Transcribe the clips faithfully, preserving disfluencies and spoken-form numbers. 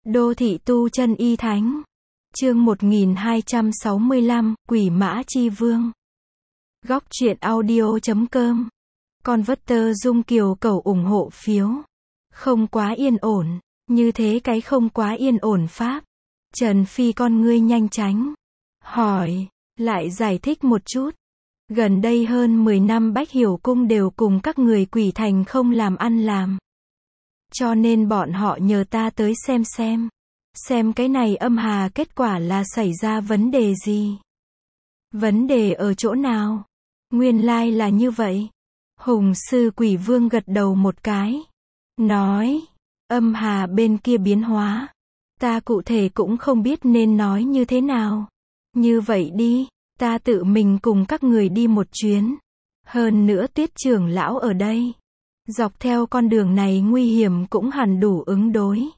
Đô thị tu chân y thánh. Chương một nghìn hai trăm sáu mươi lăm, Quỷ Mã Chi Vương. Góc truyện audio chấm com. Converter Dung Kiều cầu ủng hộ phiếu. Không quá yên ổn. Như thế cái không quá yên ổn pháp. Trần Phi con ngươi nhanh tránh. Hỏi. Lại giải thích một chút. Gần đây hơn mười năm Bách Hiểu Cung đều cùng các người quỷ thành không làm ăn làm. Cho nên bọn họ nhờ ta tới xem xem. Xem cái này âm hà kết quả là xảy ra vấn đề gì. Vấn đề ở chỗ nào? Nguyên lai là như vậy. Hùng sư quỷ vương gật đầu một cái. Nói. Âm hà bên kia biến hóa. Ta cụ thể cũng không biết nên nói như thế nào. Như vậy đi. Ta tự mình cùng các người đi một chuyến. Hơn nữa Tuyết trưởng lão ở đây. Dọc theo con đường này nguy hiểm cũng hẳn đủ ứng đối.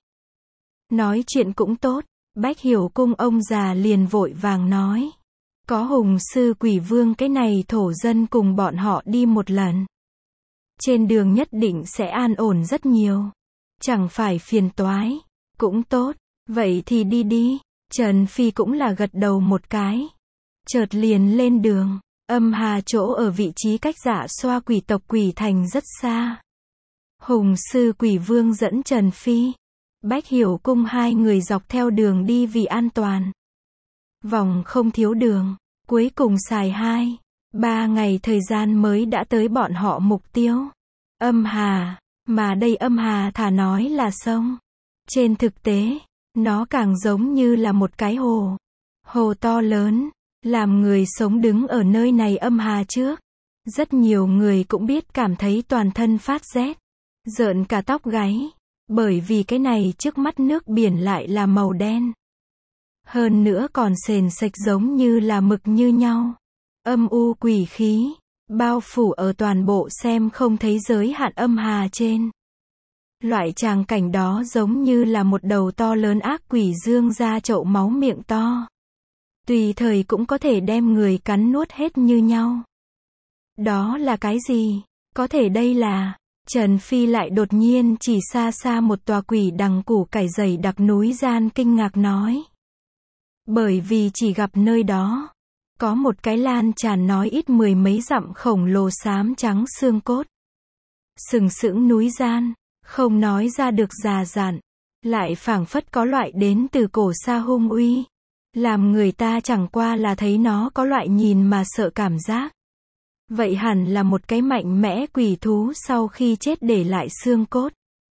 Nói chuyện cũng tốt. Bách Hiểu Cung ông già liền vội vàng nói. Có hùng sư quỷ vương cái này thổ dân cùng bọn họ đi một lần. Trên đường nhất định sẽ an ổn rất nhiều. Chẳng phải phiền toái. Cũng tốt. Vậy thì đi đi. Trần Phi cũng là gật đầu một cái. Chợt liền lên đường. Âm hà chỗ ở vị trí cách Dạ Xoa quỷ tộc quỷ thành rất xa. Hùng sư quỷ vương dẫn Trần Phi, Bách Hiểu Cung hai người dọc theo đường đi vì an toàn. Vòng không thiếu đường, cuối cùng xài hai, ba ngày thời gian mới đã tới bọn họ mục tiêu. Âm hà, mà đây âm hà thả nói là sông. Trên thực tế, nó càng giống như là một cái hồ. Hồ to lớn, làm người sống đứng ở nơi này âm hà trước. Rất nhiều người cũng biết cảm thấy toàn thân phát rét. Rợn cả tóc gáy. Bởi vì cái này trước mắt nước biển lại là màu đen. Hơn nữa còn sền sệt giống như là mực như nhau. Âm u quỷ khí. Bao phủ ở toàn bộ xem không thấy giới hạn âm hà trên. Loại tràng cảnh đó giống như là một đầu to lớn ác quỷ dương ra chậu máu miệng to. Tùy thời cũng có thể đem người cắn nuốt hết như nhau. Đó là cái gì? Có thể đây là... Trần Phi lại đột nhiên chỉ xa xa một tòa quỷ đằng củ cải dày đặc núi gian kinh ngạc nói. Bởi vì chỉ gặp nơi đó. Có một cái lan tràn nói ít mười mấy dặm khổng lồ xám trắng xương cốt. Sừng sững núi gian. Không nói ra được già dặn. Lại phảng phất có loại đến từ cổ xa hung uy. Làm người ta chẳng qua là thấy nó có loại nhìn mà sợ cảm giác. Vậy hẳn là một cái mạnh mẽ quỷ thú sau khi chết để lại xương cốt.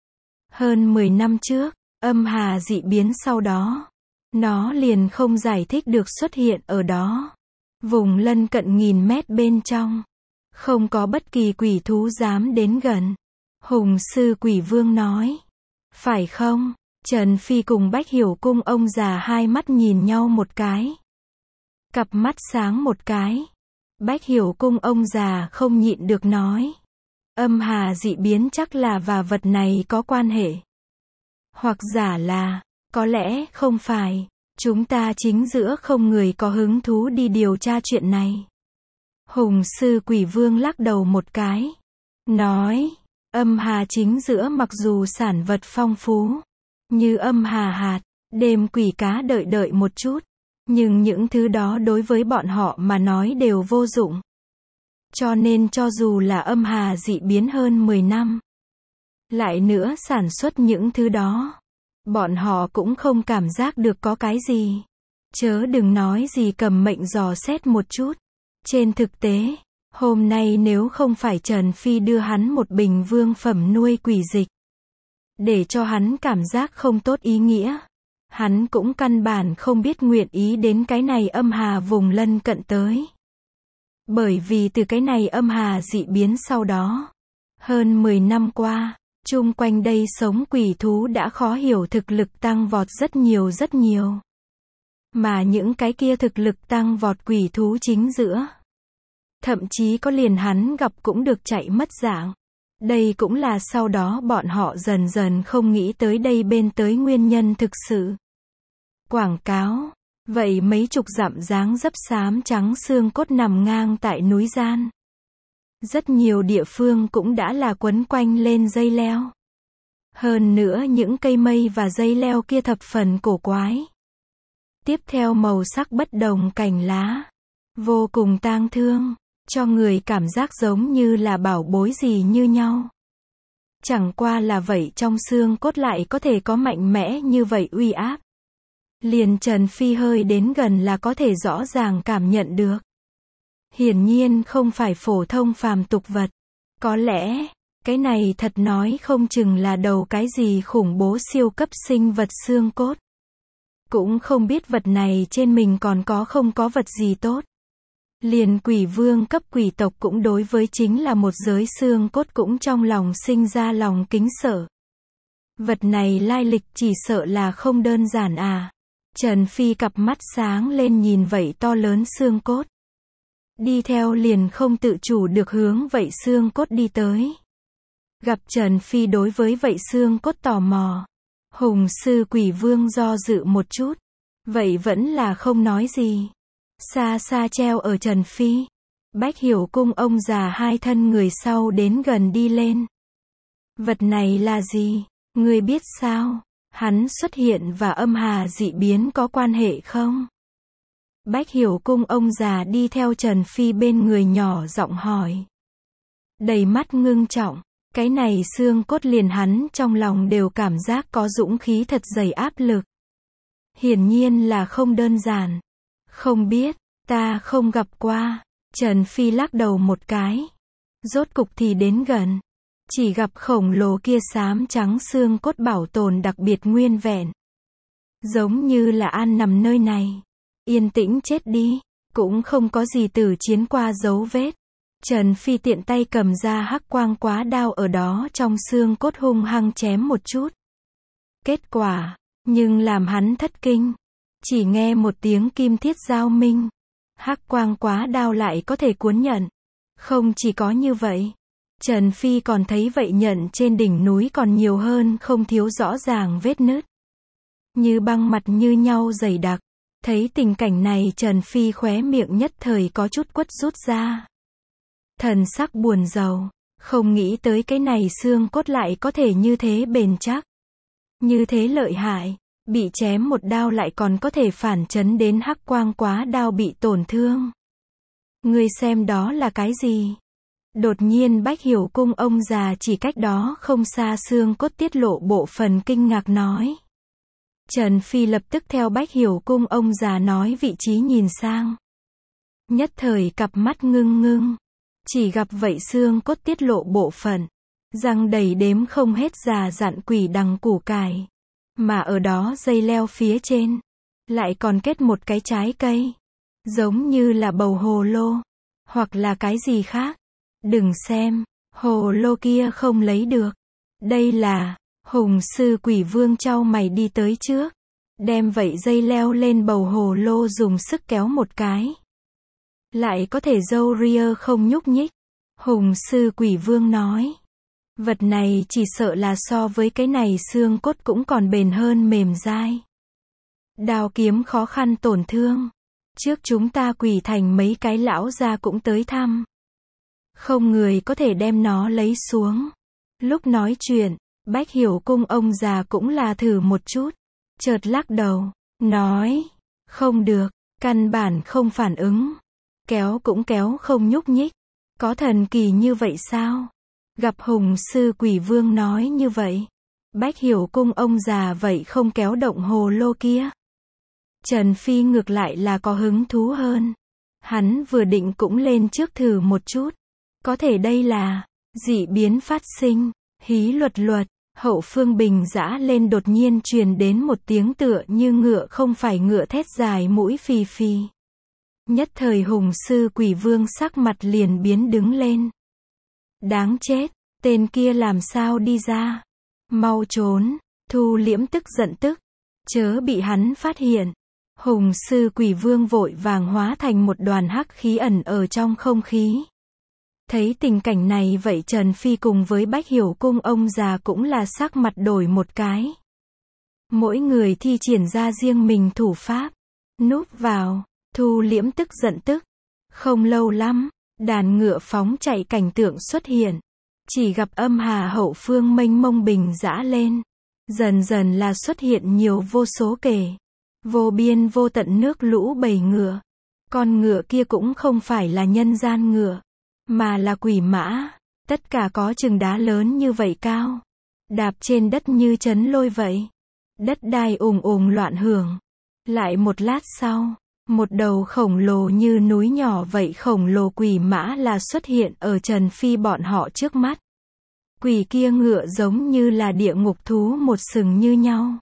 Hơn mười năm trước, âm hà dị biến sau đó. Nó liền không giải thích được xuất hiện ở đó. Vùng lân cận nghìn mét bên trong. Không có bất kỳ quỷ thú dám đến gần. Hùng sư quỷ vương nói. Phải không? Trần Phi cùng Bách Hiểu Cung ông già hai mắt nhìn nhau một cái. Cặp mắt sáng một cái. Bách Hiểu Cung ông già không nhịn được nói. Âm hà dị biến chắc là và vật này có quan hệ. Hoặc giả là, có lẽ không phải. Chúng ta chính giữa không người có hứng thú đi điều tra chuyện này. Hùng sư quỷ vương lắc đầu một cái. Nói, âm hà chính giữa mặc dù sản vật phong phú. Như âm hà hạt, đêm quỷ cá đợi đợi một chút. Nhưng những thứ đó đối với bọn họ mà nói đều vô dụng. Cho nên cho dù là âm hà dị biến hơn mười năm. Lại nữa sản xuất những thứ đó. Bọn họ cũng không cảm giác được có cái gì. Chớ đừng nói gì cầm mệnh dò xét một chút. Trên thực tế, hôm nay nếu không phải Trần Phi đưa hắn một bình vương phẩm nuôi quỷ dịch. Để cho hắn cảm giác không tốt ý nghĩa. Hắn cũng căn bản không biết nguyện ý đến cái này âm hà vùng lân cận tới. Bởi vì từ cái này âm hà dị biến sau đó. Hơn mười năm qua, chung quanh đây sống quỷ thú đã khó hiểu thực lực tăng vọt rất nhiều rất nhiều. Mà những cái kia thực lực tăng vọt quỷ thú chính giữa. Thậm chí có liền hắn gặp cũng được chạy mất dạng. Đây cũng là sau đó bọn họ dần dần không nghĩ tới đây bên tới nguyên nhân thực sự. Quảng cáo. Vậy mấy chục dặm dáng dấp xám trắng xương cốt nằm ngang tại núi gian. Rất nhiều địa phương cũng đã là quấn quanh lên dây leo. Hơn nữa những cây mây và dây leo kia thập phần cổ quái. Tiếp theo màu sắc bất đồng cành lá. Vô cùng tang thương, cho người cảm giác giống như là bảo bối gì như nhau. Chẳng qua là vậy trong xương cốt lại có thể có mạnh mẽ như vậy uy áp. Liền Trần Phi hơi đến gần là có thể rõ ràng cảm nhận được. Hiển nhiên không phải phổ thông phàm tục vật. Có lẽ, cái này thật nói không chừng là đầu cái gì khủng bố siêu cấp sinh vật xương cốt. Cũng không biết vật này trên mình còn có không có vật gì tốt. Liền quỷ vương cấp quỷ tộc cũng đối với chính là một giới xương cốt cũng trong lòng sinh ra lòng kính sợ. Vật này lai lịch chỉ sợ là không đơn giản à. Trần Phi cặp mắt sáng lên nhìn vậy to lớn xương cốt. Đi theo liền không tự chủ được hướng vậy xương cốt đi tới. Gặp Trần Phi đối với vậy xương cốt tò mò. Hùng sư quỷ vương do dự một chút. Vậy vẫn là không nói gì. Xa xa treo ở Trần Phi. Bách Hiểu Cung ông già hai thân người sau đến gần đi lên. Vật này là gì? Ngươi biết sao? Hắn xuất hiện và âm hà dị biến có quan hệ không? Bách Hiểu Cung ông già đi theo Trần Phi bên người nhỏ giọng hỏi. Đầy mắt ngưng trọng. Cái này xương cốt liền hắn trong lòng đều cảm giác có dũng khí thật dày áp lực. Hiển nhiên là không đơn giản. Không biết, ta không gặp qua. Trần Phi lắc đầu một cái. Rốt cục thì đến gần. Chỉ gặp khổng lồ kia xám trắng xương cốt bảo tồn đặc biệt nguyên vẹn. Giống như là an nằm nơi này. Yên tĩnh chết đi. Cũng không có gì tử chiến qua dấu vết. Trần Phi tiện tay cầm ra hắc quang quá đao ở đó trong xương cốt hung hăng chém một chút. Kết quả, nhưng làm hắn thất kinh. Chỉ nghe một tiếng kim thiết giao minh. Hắc quang quá đao lại có thể cuốn nhận. Không chỉ có như vậy. Trần Phi còn thấy vậy nhận trên đỉnh núi còn nhiều hơn không thiếu rõ ràng vết nứt. Như băng mặt như nhau dày đặc. Thấy tình cảnh này Trần Phi khóe miệng nhất thời có chút quất rút ra. Thần sắc buồn rầu. Không nghĩ tới cái này xương cốt lại có thể như thế bền chắc. Như thế lợi hại. Bị chém một đao lại còn có thể phản chấn đến hắc quang quá đao bị tổn thương. Ngươi xem đó là cái gì? Đột nhiên Bách Hiểu Cung ông già chỉ cách đó không xa xương cốt tiết lộ bộ phần kinh ngạc nói. Trần Phi lập tức theo Bách Hiểu Cung ông già nói vị trí nhìn sang. Nhất thời cặp mắt ngưng ngưng. Chỉ gặp vậy xương cốt tiết lộ bộ phận. Răng đầy đếm không hết già dặn quỷ đằng củ cải. Mà ở đó dây leo phía trên. Lại còn kết một cái trái cây. Giống như là bầu hồ lô. Hoặc là cái gì khác. Đừng xem. Hồ lô kia không lấy được. Đây là. Hùng sư quỷ vương chau mày đi tới trước. Đem vậy dây leo lên bầu hồ lô dùng sức kéo một cái. Lại có thể râu ria không nhúc nhích. Hùng sư quỷ vương nói. Vật này chỉ sợ là so với cái này xương cốt cũng còn bền hơn mềm dai. Đao kiếm khó khăn tổn thương. Trước chúng ta quỷ thành mấy cái lão gia cũng tới thăm. Không người có thể đem nó lấy xuống. Lúc nói chuyện, Bách Hiểu Cung ông già cũng là thử một chút. Chợt lắc đầu, nói. Không được, căn bản không phản ứng. Kéo cũng kéo không nhúc nhích. Có thần kỳ như vậy sao? Gặp Hùng sư quỷ vương nói như vậy. Bách Hiểu Cung ông già vậy không kéo động hồ lô kia. Trần Phi ngược lại là có hứng thú hơn. Hắn vừa định cũng lên trước thử một chút. Có thể đây là dị biến phát sinh. Hí luật luật. Hậu phương bình dã lên đột nhiên truyền đến một tiếng tựa như ngựa không phải ngựa thét dài mũi phì phì. Nhất thời Hùng sư quỷ vương sắc mặt liền biến đứng lên. Đáng chết, tên kia làm sao đi ra? Mau trốn, thu liễm tức giận tức. Chớ bị hắn phát hiện. Hùng sư quỷ vương vội vàng hóa thành một đoàn hắc khí ẩn ở trong không khí. Thấy tình cảnh này vậy Trần Phi cùng với Bách Hiểu Cung ông già cũng là sắc mặt đổi một cái. Mỗi người thi triển ra riêng mình thủ pháp. Núp vào, thu liễm tức giận tức. Không lâu lắm, đàn ngựa phóng chạy cảnh tượng xuất hiện. Chỉ gặp âm hà hậu phương mênh mông bình dã lên. Dần dần là xuất hiện nhiều vô số kể. Vô biên vô tận nước lũ bầy ngựa. Con ngựa kia cũng không phải là nhân gian ngựa, mà là quỷ mã. Tất cả có chừng đá lớn như vậy cao. Đạp trên đất như chấn lôi vậy. Đất đai ùng ùng loạn hưởng. Lại một lát sau, một đầu khổng lồ như núi nhỏ vậy khổng lồ quỷ mã là xuất hiện ở Trần Phi bọn họ trước mắt. Quỷ kia ngựa giống như là địa ngục thú một sừng như nhau.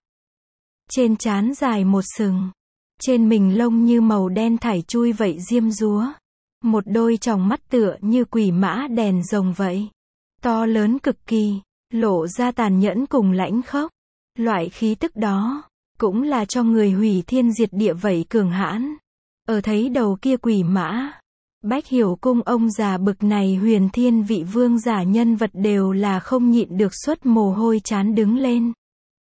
Trên trán dài một sừng. Trên mình lông như màu đen thảy chui vậy diêm dúa. Một đôi tròng mắt tựa như quỷ mã đèn rồng vậy. To lớn cực kỳ, lộ ra tàn nhẫn cùng lãnh khốc. Loại khí tức đó, cũng là cho người hủy thiên diệt địa vậy cường hãn. Ở thấy đầu kia quỷ mã, Bách Hiểu Cung ông già bực này huyền thiên vị vương giả nhân vật đều là không nhịn được xuất mồ hôi chán đứng lên.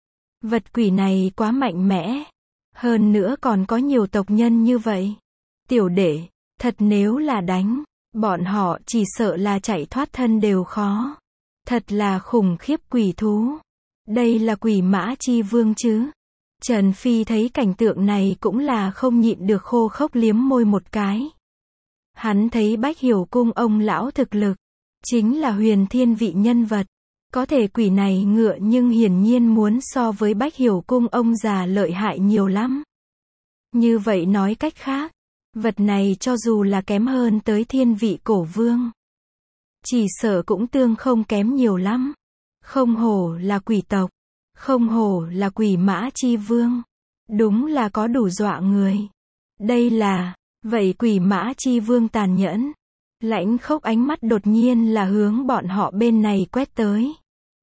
Vật quỷ này quá mạnh mẽ. Hơn nữa còn có nhiều tộc nhân như vậy. Tiểu đệ, thật nếu là đánh, bọn họ chỉ sợ là chạy thoát thân đều khó. Thật là khủng khiếp quỷ thú. Đây là quỷ mã chi vương chứ. Trần Phi thấy cảnh tượng này cũng là không nhịn được khô khốc liếm môi một cái. Hắn thấy Bách Hiểu Cung ông lão thực lực, chính là huyền thiên vị nhân vật. Có thể quỷ này ngựa nhưng hiển nhiên muốn so với Bách Hiểu Cung ông già lợi hại nhiều lắm. Như vậy nói cách khác, vật này cho dù là kém hơn tới thiên vị cổ vương, chỉ sợ cũng tương không kém nhiều lắm. Không hổ là quỷ tộc, không hổ là quỷ mã chi vương. Đúng là có đủ dọa người. Đây là, vậy quỷ mã chi vương tàn nhẫn, lãnh khốc ánh mắt đột nhiên là hướng bọn họ bên này quét tới.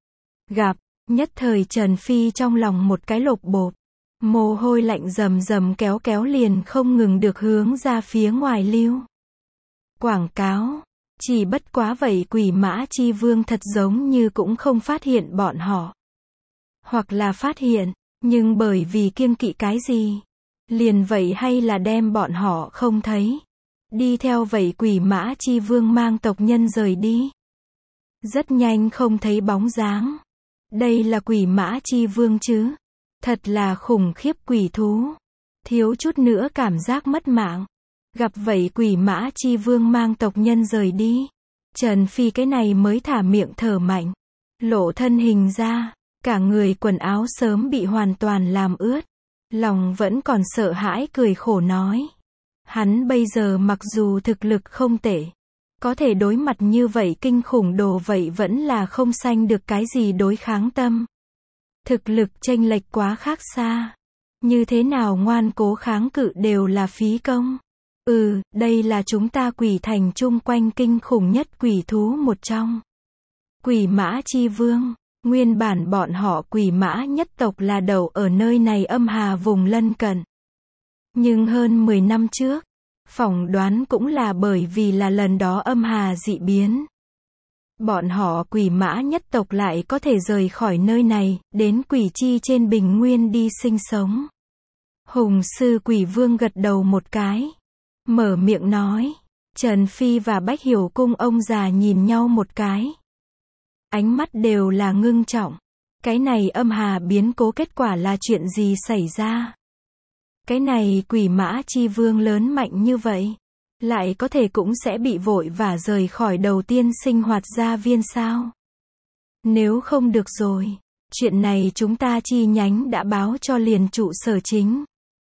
Gặp, nhất thời Trần Phi trong lòng một cái lột bột. Mồ hôi lạnh rầm rầm kéo kéo liền không ngừng được hướng ra phía ngoài lưu. Quảng cáo, chỉ bất quá vậy quỷ mã chi vương thật giống như cũng không phát hiện bọn họ. Hoặc là phát hiện, nhưng bởi vì kiêng kỵ cái gì, liền vậy hay là đem bọn họ không thấy. Đi theo vậy quỷ mã chi vương mang tộc nhân rời đi. Rất nhanh không thấy bóng dáng. Đây là quỷ mã chi vương chứ. Thật là khủng khiếp quỷ thú. Thiếu chút nữa cảm giác mất mạng. Gặp vậy quỷ mã chi vương mang tộc nhân rời đi. Trần Phi cái này mới thả miệng thở mạnh. Lộ thân hình ra. Cả người quần áo sớm bị hoàn toàn làm ướt. Lòng vẫn còn sợ hãi cười khổ nói. Hắn bây giờ mặc dù thực lực không tệ, có thể đối mặt như vậy kinh khủng đồ vậy vẫn là không sanh được cái gì đối kháng tâm. Thực lực chênh lệch quá khác xa. Như thế nào ngoan cố kháng cự đều là phí công. Ừ, đây là chúng ta quỷ thành chung quanh kinh khủng nhất quỷ thú một trong. Quỷ mã chi vương. Nguyên bản bọn họ quỷ mã nhất tộc là đầu ở nơi này âm hà vùng lân cận. Nhưng hơn mười năm trước, phỏng đoán cũng là bởi vì là lần đó âm hà dị biến. Bọn họ quỷ mã nhất tộc lại có thể rời khỏi nơi này, đến quỷ chi trên bình nguyên đi sinh sống. Hùng sư quỷ vương gật đầu một cái. Mở miệng nói. Trần Phi và Bách Hiểu Cung ông già nhìn nhau một cái. Ánh mắt đều là ngưng trọng. Cái này âm hà biến cố kết quả là chuyện gì xảy ra? Cái này quỷ mã chi vương lớn mạnh như vậy, lại có thể cũng sẽ bị vội vã rời khỏi đầu tiên sinh hoạt gia viên sao? Nếu không được rồi, chuyện này chúng ta chi nhánh đã báo cho liền trụ sở chính.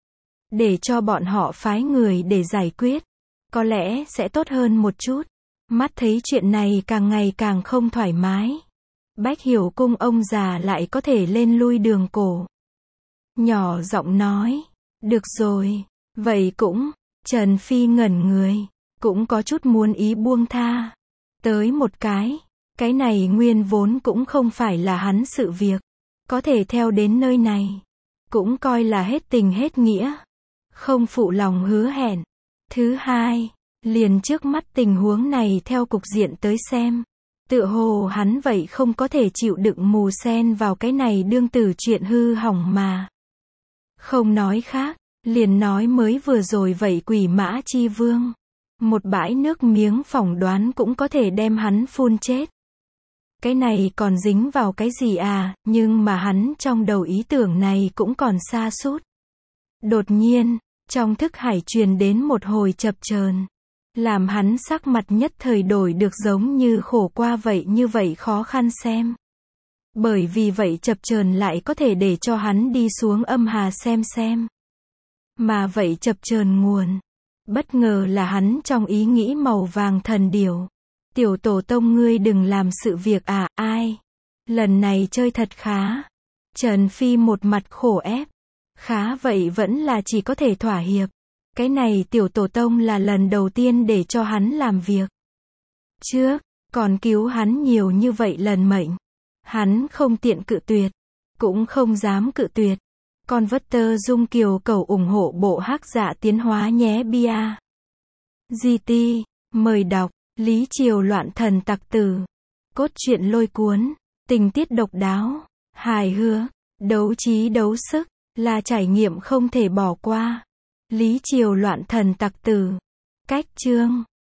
Để cho bọn họ phái người để giải quyết. Có lẽ sẽ tốt hơn một chút. Mắt thấy chuyện này càng ngày càng không thoải mái. Bách Hiểu Cung ông già lại có thể lên lui đường cổ. Nhỏ giọng nói. Được rồi. Vậy cũng. Trần Phi ngẩn người. Cũng có chút muốn ý buông tha. Tới một cái. Cái này nguyên vốn cũng không phải là hắn sự việc. Có thể theo đến nơi này. Cũng coi là hết tình hết nghĩa. Không phụ lòng hứa hẹn. Thứ hai. Liền trước mắt tình huống này theo cục diện tới xem. Tựa hồ hắn vậy không có thể chịu đựng mù sen vào cái này đương tử chuyện hư hỏng mà. Không nói khác, liền nói mới vừa rồi vậy quỷ mã chi vương. Một bãi nước miếng phỏng đoán cũng có thể đem hắn phun chết. Cái này còn dính vào cái gì à, nhưng mà hắn trong đầu ý tưởng này cũng còn sa sút. Đột nhiên, trong thức hải truyền đến một hồi chập chờn, làm hắn sắc mặt nhất thời đổi được giống như khổ qua vậy như vậy khó khăn xem. Bởi vì vậy chập chờn lại có thể để cho hắn đi xuống âm hà xem xem. Mà vậy chập chờn nguồn, bất ngờ là hắn trong ý nghĩ màu vàng thần điểu. Tiểu tổ tông ngươi đừng làm sự việc à, ai? Lần này chơi thật khá. Trần Phi một mặt khổ ép. Khá vậy vẫn là chỉ có thể thỏa hiệp. Cái này tiểu tổ tông là lần đầu tiên để cho hắn làm việc. Trước, còn cứu hắn nhiều như vậy lần mệnh. Hắn không tiện cự tuyệt. Cũng không dám cự tuyệt. Con vất tơ dung kiều cầu ủng hộ bộ hắc dạ tiến hóa nhé bia. giê tê, mời đọc. Lý Triều loạn thần tặc tử. Cốt truyện lôi cuốn. Tình tiết độc đáo. Hài hước. Đấu trí đấu sức. Là trải nghiệm không thể bỏ qua. Lý Triều loạn thần tặc tử. Cách chương.